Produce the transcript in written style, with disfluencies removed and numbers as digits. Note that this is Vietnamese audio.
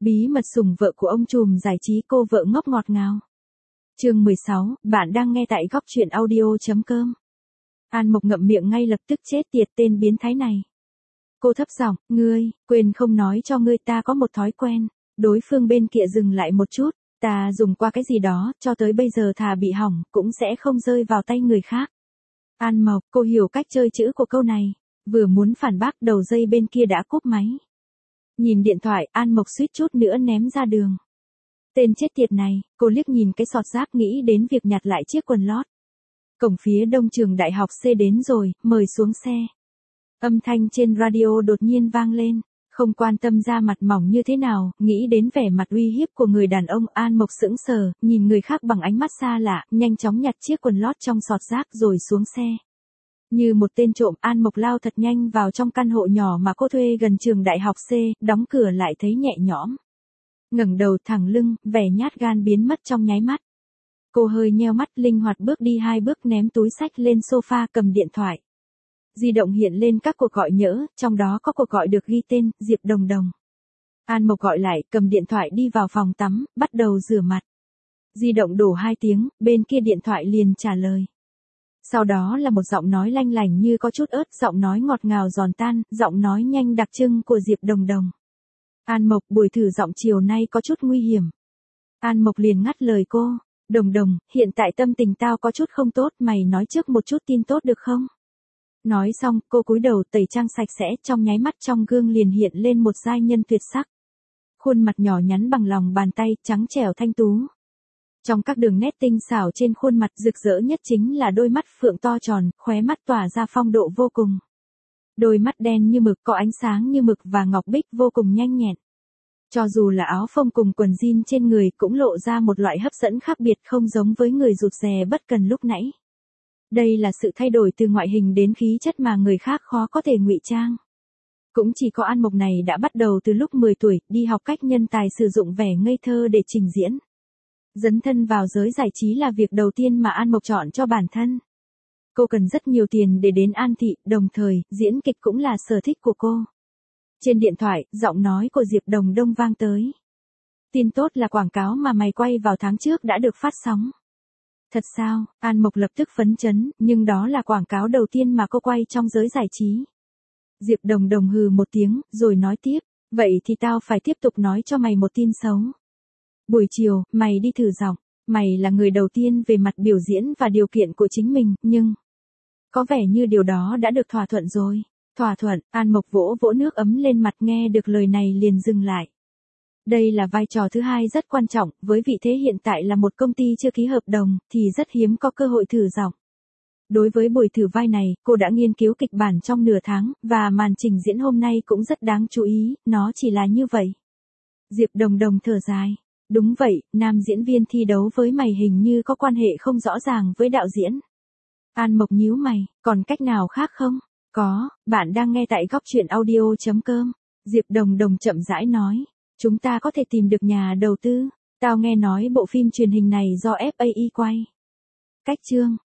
Bí mật sủng vợ của ông trùm giải trí cô vợ ngốc ngọt ngào. Chương 16, bạn đang nghe tại góc truyện audio.com. An Mộc ngậm miệng ngay lập tức, chết tiệt tên biến thái này. Cô thấp giọng, ngươi, quên không nói cho ngươi, ta có một thói quen. Đối phương bên kia dừng lại một chút, ta dùng qua cái gì đó, cho tới bây giờ thà bị hỏng, cũng sẽ không rơi vào tay người khác. An Mộc, cô hiểu cách chơi chữ của câu này. Vừa muốn phản bác, đầu dây bên kia đã cúp máy. Nhìn điện thoại, An Mộc suýt chút nữa ném ra đường. Tên chết tiệt này, cô liếc nhìn cái sọt rác, nghĩ đến việc nhặt lại chiếc quần lót. Cổng phía đông trường đại học C đến rồi, mời xuống xe. Âm thanh trên radio đột nhiên vang lên, không quan tâm da mặt mỏng như thế nào, nghĩ đến vẻ mặt uy hiếp của người đàn ông, An Mộc sững sờ, nhìn người khác bằng ánh mắt xa lạ, nhanh chóng nhặt chiếc quần lót trong sọt rác rồi xuống xe. Như một tên trộm, An Mộc lao thật nhanh vào trong căn hộ nhỏ mà cô thuê gần trường đại học C, đóng cửa lại thấy nhẹ nhõm. Ngẩng đầu thẳng lưng, vẻ nhát gan biến mất trong nháy mắt. Cô hơi nheo mắt, linh hoạt bước đi 2 bước, ném túi xách lên sofa, cầm điện thoại. Di động hiện lên các cuộc gọi nhỡ, trong đó có cuộc gọi được ghi tên, Diệp Đồng Đồng. An Mộc gọi lại, cầm điện thoại đi vào phòng tắm, bắt đầu rửa mặt. Di động đổ 2 tiếng, bên kia điện thoại liền trả lời. Sau đó là một giọng nói lanh lảnh như có chút ớt, giọng nói ngọt ngào giòn tan, giọng nói nhanh đặc trưng của Diệp Đồng Đồng. An Mộc, buổi thử giọng chiều nay có chút nguy hiểm. An Mộc liền ngắt lời cô. Đồng Đồng, hiện tại tâm tình tao có chút không tốt, mày nói trước một chút tin tốt được không? Nói xong, cô cúi đầu tẩy trang sạch sẽ, trong nháy mắt trong gương liền hiện lên một giai nhân tuyệt sắc. Khuôn mặt nhỏ nhắn bằng lòng bàn tay, trắng trẻo thanh tú. Trong các đường nét tinh xảo trên khuôn mặt, rực rỡ nhất chính là đôi mắt phượng to tròn, khóe mắt tỏa ra phong độ vô cùng. Đôi mắt đen như mực, có ánh sáng như mực và ngọc bích, vô cùng nhanh nhẹn. Cho dù là áo phông cùng quần jean trên người cũng lộ ra một loại hấp dẫn khác biệt, không giống với người rụt rè bất cần lúc nãy. Đây là sự thay đổi từ ngoại hình đến khí chất mà người khác khó có thể ngụy trang. Cũng chỉ có An Mộc này đã bắt đầu từ lúc 10 tuổi, đi học cách nhân tài sử dụng vẻ ngây thơ để trình diễn. Dấn thân vào giới giải trí là việc đầu tiên mà An Mộc chọn cho bản thân. Cô cần rất nhiều tiền để đến An Thị, đồng thời, diễn kịch cũng là sở thích của cô. Trên điện thoại, giọng nói của Diệp Đồng Đồng vang tới. Tin tốt là quảng cáo mà mày quay vào tháng trước đã được phát sóng. Thật sao? An Mộc lập tức phấn chấn, nhưng đó là quảng cáo đầu tiên mà cô quay trong giới giải trí. Diệp Đồng Đồng hừ một tiếng, rồi nói tiếp, vậy thì tao phải tiếp tục nói cho mày một tin xấu. Buổi chiều, mày đi thử giọng, mày là người đầu tiên về mặt biểu diễn và điều kiện của chính mình, nhưng có vẻ như điều đó đã được thỏa thuận rồi. Thỏa thuận, An Mộc vỗ vỗ nước ấm lên mặt, nghe được lời này liền dừng lại. Đây là vai trò thứ hai rất quan trọng, với vị thế hiện tại là một công ty chưa ký hợp đồng, thì rất hiếm có cơ hội thử giọng. Đối với buổi thử vai này, cô đã nghiên cứu kịch bản trong nửa tháng, và màn trình diễn hôm nay cũng rất đáng chú ý, nó chỉ là như vậy. Diệp Đồng Đồng thở dài. Đúng vậy, nam diễn viên thi đấu với mày hình như có quan hệ không rõ ràng với đạo diễn. An Mộc nhíu mày, còn cách nào khác không? Có, bạn đang nghe tại góc truyện audio.com. Diệp Đồng Đồng chậm rãi nói. Chúng ta có thể tìm được nhà đầu tư. Tao nghe nói bộ phim truyền hình này do FAI quay. Cách chương.